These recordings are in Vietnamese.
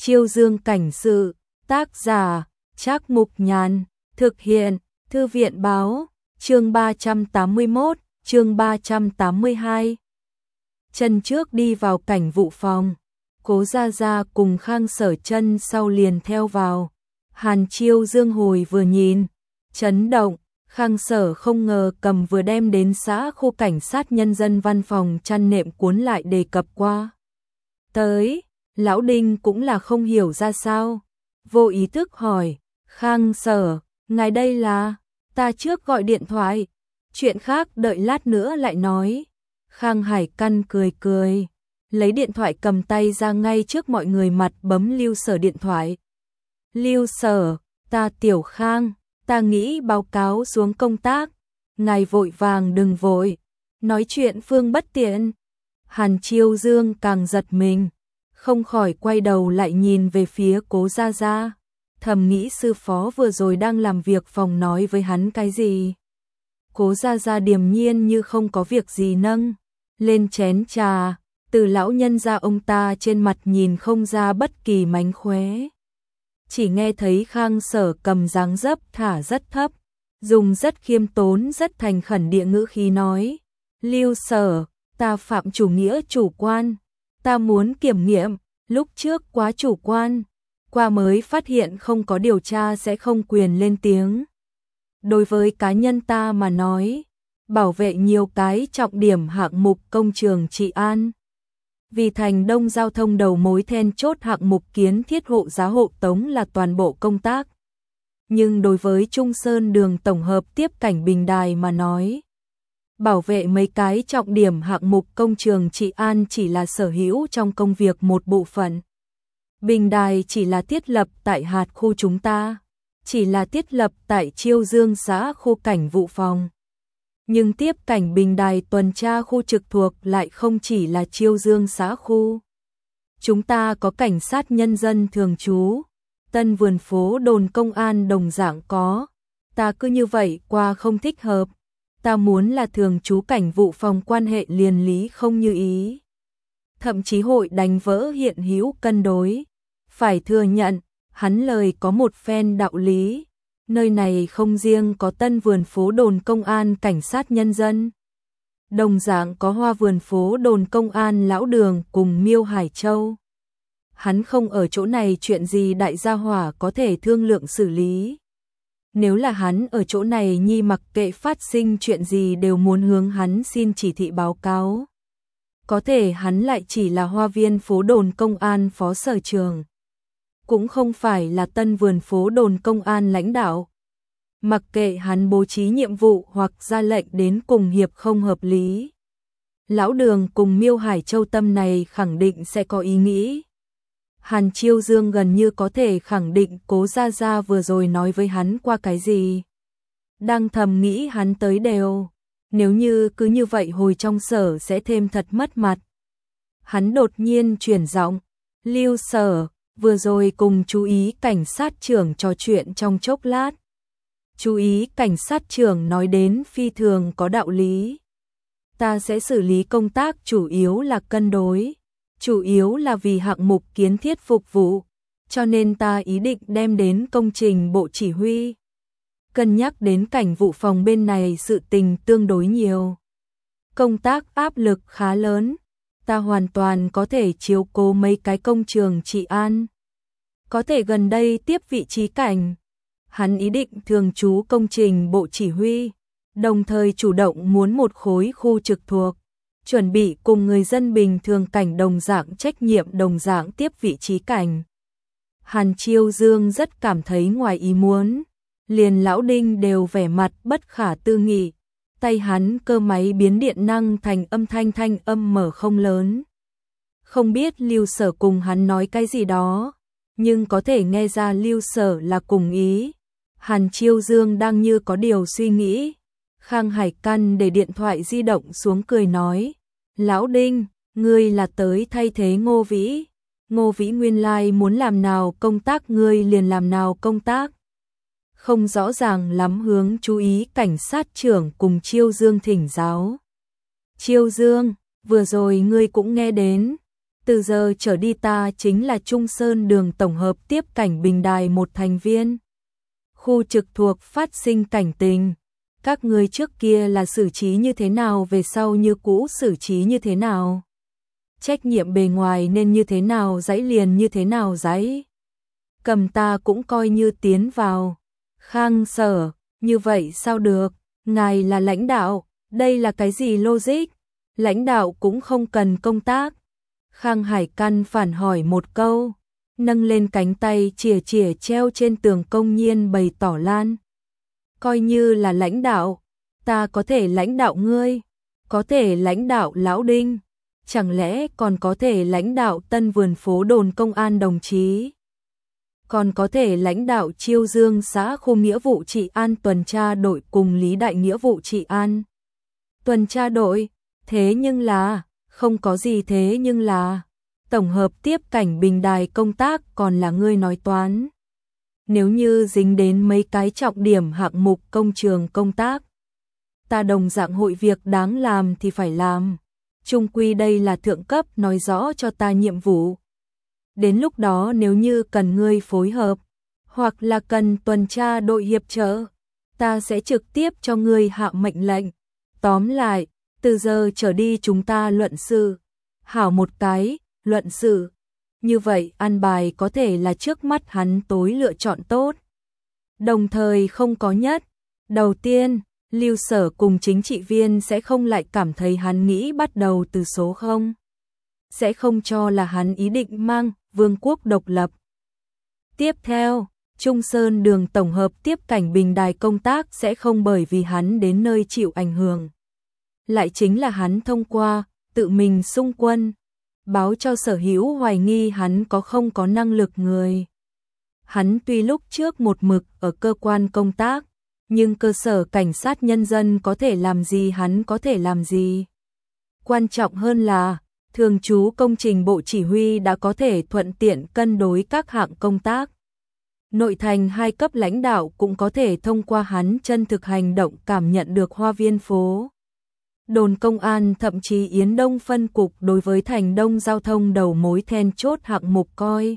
Chiêu Dương cảnh sự, tác giả, Trác Mục Nhàn, thực hiện, Thư viện báo, chương 381, chương 382. Chân trước đi vào cảnh vụ phòng, Cố Gia Gia cùng Khang Sở chân sau liền theo vào. Hàn Chiêu Dương hồi vừa nhìn, chấn động, Khang Sở không ngờ cầm vừa đem đến xã khu cảnh sát nhân dân văn phòng chăn nệm cuốn lại đề cập qua. Tới, Lão Đinh cũng là không hiểu ra sao, vô ý thức hỏi, Khang Sở, ngài đây là, ta trước gọi điện thoại, chuyện khác đợi lát nữa lại nói. Khang Hải Căn cười cười, lấy điện thoại cầm tay ra ngay trước mọi người mặt bấm Lưu Sở điện thoại. Lưu Sở, ta Tiểu Khang, ta nghĩ báo cáo xuống công tác, ngài vội vàng đừng vội, nói chuyện phương bất tiện. Hàn Chiêu Dương càng giật mình, không khỏi quay đầu lại nhìn về phía Cố Gia Gia, thầm nghĩ sư phó vừa rồi đang làm việc phòng nói với hắn cái gì. Cố Gia Gia điềm nhiên như không có việc gì nâng lên chén trà, từ lão nhân gia ông ta trên mặt nhìn không ra bất kỳ mánh khóe. Chỉ nghe thấy Khang Sở cầm dáng dấp thả rất thấp, dùng rất khiêm tốn rất thành khẩn địa ngữ khí nói, Lưu Sở, ta phạm chủ nghĩa chủ quan, ta muốn kiểm nghiệm, lúc trước quá chủ quan, qua mới phát hiện không có điều tra sẽ không quyền lên tiếng. Đối với cá nhân ta mà nói, bảo vệ nhiều cái trọng điểm hạng mục công trường trị an. Vì thành đông giao thông đầu mối then chốt hạng mục kiến thiết hộ giá hộ tống là toàn bộ công tác. Nhưng đối với Trung Sơn đường tổng hợp tiếp cảnh Bình Đài mà nói, bảo vệ mấy cái trọng điểm hạng mục công trường trị an chỉ là sở hữu trong công việc một bộ phận. Bình Đài chỉ là thiết lập tại hạt khu chúng ta, chỉ là thiết lập tại Chiêu Dương xã khu cảnh vụ phòng. Nhưng tiếp cảnh Bình Đài tuần tra khu trực thuộc lại không chỉ là Chiêu Dương xã khu. Chúng ta có cảnh sát nhân dân thường trú, Tân Vườn phố đồn công an đồng dạng có. Ta cứ như vậy qua không thích hợp. Ta muốn là thường trú cảnh vụ phòng quan hệ liền lý không như ý. Thậm chí hội đánh vỡ hiện hữu cân đối. Phải thừa nhận, hắn lời có một phen đạo lý. Nơi này không riêng có Tân Vườn phố đồn công an cảnh sát nhân dân. Đồng dạng có Hoa Vườn phố đồn công an Lão Đường cùng Miêu Hải Châu. Hắn không ở chỗ này chuyện gì đại gia hỏa có thể thương lượng xử lý. Nếu là hắn ở chỗ này nhi mặc kệ phát sinh chuyện gì đều muốn hướng hắn xin chỉ thị báo cáo. Có thể hắn lại chỉ là Hoa Viên phố đồn công an phó sở trường. Cũng không phải là Tân Vườn phố đồn công an lãnh đạo. Mặc kệ hắn bố trí nhiệm vụ hoặc ra lệnh đến cùng hiệp không hợp lý. Lão Đường cùng Miêu Hải Châu tâm này khẳng định sẽ có ý nghĩ. Hàn Chiêu Dương gần như có thể khẳng định Cố Gia Gia vừa rồi nói với hắn qua cái gì. Đang thầm nghĩ hắn tới đều. Nếu như cứ như vậy hồi trong sở sẽ thêm thật mất mặt. Hắn đột nhiên chuyển giọng. Lưu Sở, vừa rồi cùng chú ý cảnh sát trưởng trò chuyện trong chốc lát. Chú ý cảnh sát trưởng nói đến phi thường có đạo lý. Ta sẽ xử lý công tác chủ yếu là cân đối. Chủ yếu là vì hạng mục kiến thiết phục vụ, cho nên ta ý định đem đến công trình bộ chỉ huy. Cân nhắc đến cảnh vụ phòng bên này sự tình tương đối nhiều. Công tác áp lực khá lớn, ta hoàn toàn có thể chiếu cố mấy cái công trường trị an. Có thể gần đây tiếp vị trí cảnh. Hắn ý định thường trú công trình bộ chỉ huy, đồng thời chủ động muốn một khối khu trực thuộc. Chuẩn bị cùng người dân bình thường cảnh đồng dạng trách nhiệm đồng dạng tiếp vị trí cảnh. Hàn Chiêu Dương rất cảm thấy ngoài ý muốn, liền Lão Đinh đều vẻ mặt bất khả tư nghị, tay hắn cơ máy biến điện năng thành âm thanh âm mở không lớn. Không biết Lưu Sở cùng hắn nói cái gì đó, nhưng có thể nghe ra Lưu Sở là cùng ý. Hàn Chiêu Dương đang như có điều suy nghĩ. Khang Hải Căn để điện thoại di động xuống cười nói, Lão Đinh, ngươi là tới thay thế Ngô Vĩ. Ngô Vĩ nguyên lai muốn làm nào công tác ngươi liền làm nào công tác. Không rõ ràng lắm hướng chú ý cảnh sát trưởng cùng Chiêu Dương thỉnh giáo. Chiêu Dương, vừa rồi ngươi cũng nghe đến. Từ giờ trở đi ta chính là Trung Sơn Đường tổng hợp tiếp cảnh Bình Đài một thành viên. Khu trực thuộc phát sinh cảnh tình. Các người trước kia là xử trí như thế nào, về sau như cũ xử trí như thế nào? Trách nhiệm bề ngoài nên như thế nào, dãy liền như thế nào dãy? Cầm ta cũng coi như tiến vào. Khang Sở, như vậy sao được? Ngài là lãnh đạo, đây là cái gì logic? Lãnh đạo cũng không cần công tác. Khang Hải căn phản hỏi một câu, nâng lên cánh tay chìa chìa treo trên tường công nhiên bày tỏ lan. Coi như là lãnh đạo, ta có thể lãnh đạo ngươi, có thể lãnh đạo Lão Đinh, chẳng lẽ còn có thể lãnh đạo Tân Vườn Phố đồn công an đồng chí, còn có thể lãnh đạo Chiêu Dương xã khu nghĩa vụ trị an tuần tra đội cùng Lý Đại nghĩa vụ trị an tuần tra đội, thế nhưng là, không có gì thế nhưng là, tổng hợp tiếp cảnh Bình Đài công tác còn là ngươi nói toán. Nếu như dính đến mấy cái trọng điểm hạng mục công trường công tác, ta đồng dạng hội việc đáng làm thì phải làm. Chung quy đây là thượng cấp nói rõ cho ta nhiệm vụ. Đến lúc đó nếu như cần ngươi phối hợp, hoặc là cần tuần tra đội hiệp trợ, ta sẽ trực tiếp cho ngươi hạ mệnh lệnh. Tóm lại, từ giờ trở đi chúng ta luận sự. Hảo một cái, luận sự. Như vậy an bài có thể là trước mắt hắn tối lựa chọn tốt. Đồng thời không có nhất. Đầu tiên, Lưu Sở cùng chính trị viên sẽ không lại cảm thấy hắn nghĩ bắt đầu từ số 0. Sẽ không cho là hắn ý định mang vương quốc độc lập. Tiếp theo, Trung Sơn Đường tổng hợp tiếp cảnh Bình Đài công tác sẽ không bởi vì hắn đến nơi chịu ảnh hưởng. Lại chính là hắn thông qua, tự mình xung quân, báo cho Sở Hữu hoài nghi hắn không có năng lực người. Hắn tuy lúc trước một mực ở cơ quan công tác, nhưng cơ sở cảnh sát nhân dân có thể làm gì hắn có thể làm gì. Quan trọng hơn là, thường trú công trình bộ chỉ huy đã có thể thuận tiện cân đối các hạng công tác. Nội thành hai cấp lãnh đạo cũng có thể thông qua hắn chân thực hành động cảm nhận được Hoa Viên phố. Đồn công an thậm chí Yến Đông phân cục đối với thành Đông giao thông đầu mối then chốt hạng mục coi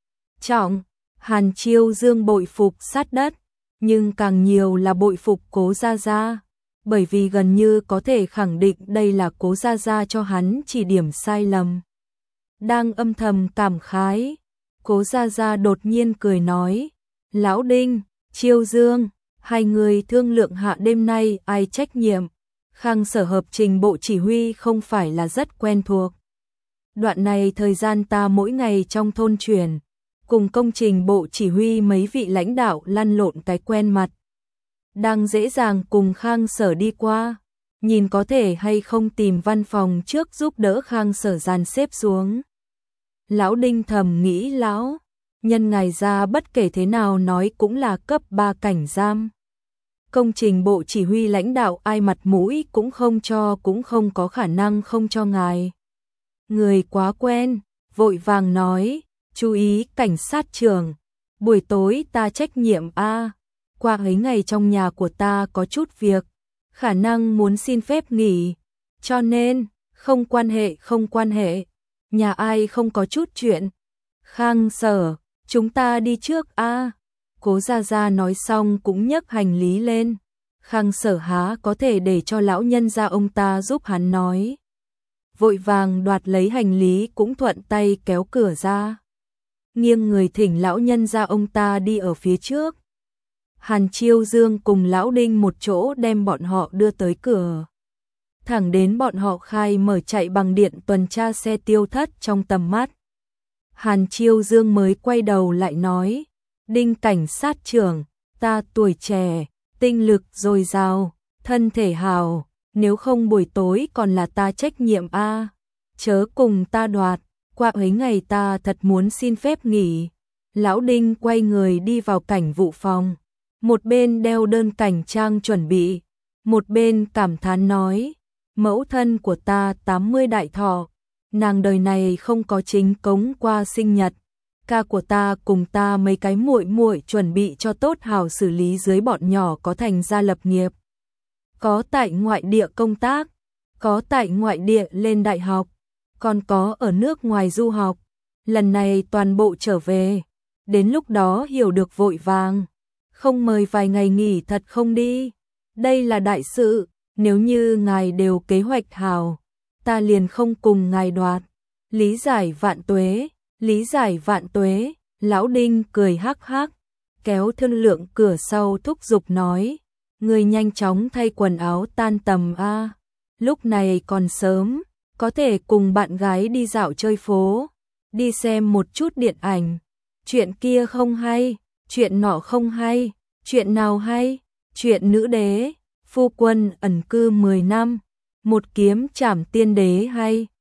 trọng. Hàn Chiêu Dương bội phục sát đất, nhưng càng nhiều là bội phục Cố Gia Gia, bởi vì gần như có thể khẳng định đây là Cố Gia Gia cho hắn chỉ điểm sai lầm. Đang âm thầm cảm khái, Cố Gia Gia đột nhiên cười nói, Lão Đinh, Chiêu Dương, hai người thương lượng hạ đêm nay ai trách nhiệm. Khang Sở hợp trình bộ chỉ huy không phải là rất quen thuộc. Đoạn này thời gian ta mỗi ngày trong thôn chuyển, cùng công trình bộ chỉ huy mấy vị lãnh đạo lăn lộn cái quen mặt. Đang dễ dàng cùng Khang Sở đi qua, nhìn có thể hay không tìm văn phòng trước giúp đỡ Khang Sở dàn xếp xuống. Lão Đinh thầm nghĩ lão, nhân ngài ra bất kể thế nào nói cũng là cấp 3 cảnh giam. Công trình bộ chỉ huy lãnh đạo ai mặt mũi cũng không cho, cũng không có khả năng không cho ngài. Người quá quen, vội vàng nói, chú ý cảnh sát trưởng, buổi tối ta trách nhiệm a. Qua ấy ngày trong nhà của ta có chút việc, khả năng muốn xin phép nghỉ, cho nên, không quan hệ, nhà ai không có chút chuyện. Khang Sở, chúng ta đi trước a. Cố Gia Gia nói xong cũng nhấc hành lý lên. Khang Sở há có thể để cho lão nhân gia ông ta giúp hắn nói. Vội vàng đoạt lấy hành lý cũng thuận tay kéo cửa ra. Nghiêng người thỉnh lão nhân gia ông ta đi ở phía trước. Hàn Chiêu Dương cùng Lão Đinh một chỗ đem bọn họ đưa tới cửa. Thẳng đến bọn họ khai mở chạy bằng điện tuần tra xe tiêu thất trong tầm mắt. Hàn Chiêu Dương mới quay đầu lại nói, Đinh cảnh sát trưởng, ta tuổi trẻ, tinh lực dồi dào, thân thể hào, nếu không buổi tối còn là ta trách nhiệm a. Chớ cùng ta đoạt, qua ấy ngày ta thật muốn xin phép nghỉ. Lão Đinh quay người đi vào cảnh vụ phòng, một bên đeo đơn cảnh trang chuẩn bị, một bên cảm thán nói, mẫu thân của ta 80 đại thọ, nàng đời này không có chính cống qua sinh nhật. Ca của ta cùng ta mấy cái muội muội chuẩn bị cho tốt hào xử lý dưới bọn nhỏ có thành gia lập nghiệp. Có tại ngoại địa công tác, có tại ngoại địa lên đại học, còn có ở nước ngoài du học, lần này toàn bộ trở về, đến lúc đó hiểu được vội vàng, không mời vài ngày nghỉ thật không đi, đây là đại sự, nếu như ngài đều kế hoạch hào, ta liền không cùng ngài đoạt, lý giải vạn tuế, lý giải vạn tuế, lão Đinh cười hắc hắc, kéo Thương Lượng cửa sau thúc giục nói, người nhanh chóng thay quần áo tan tầm a, lúc này còn sớm, có thể cùng bạn gái đi dạo chơi phố, đi xem một chút điện ảnh, chuyện kia không hay, chuyện nọ không hay, chuyện nào hay, chuyện nữ đế, phu quân ẩn cư 10 năm, một kiếm trảm tiên đế hay.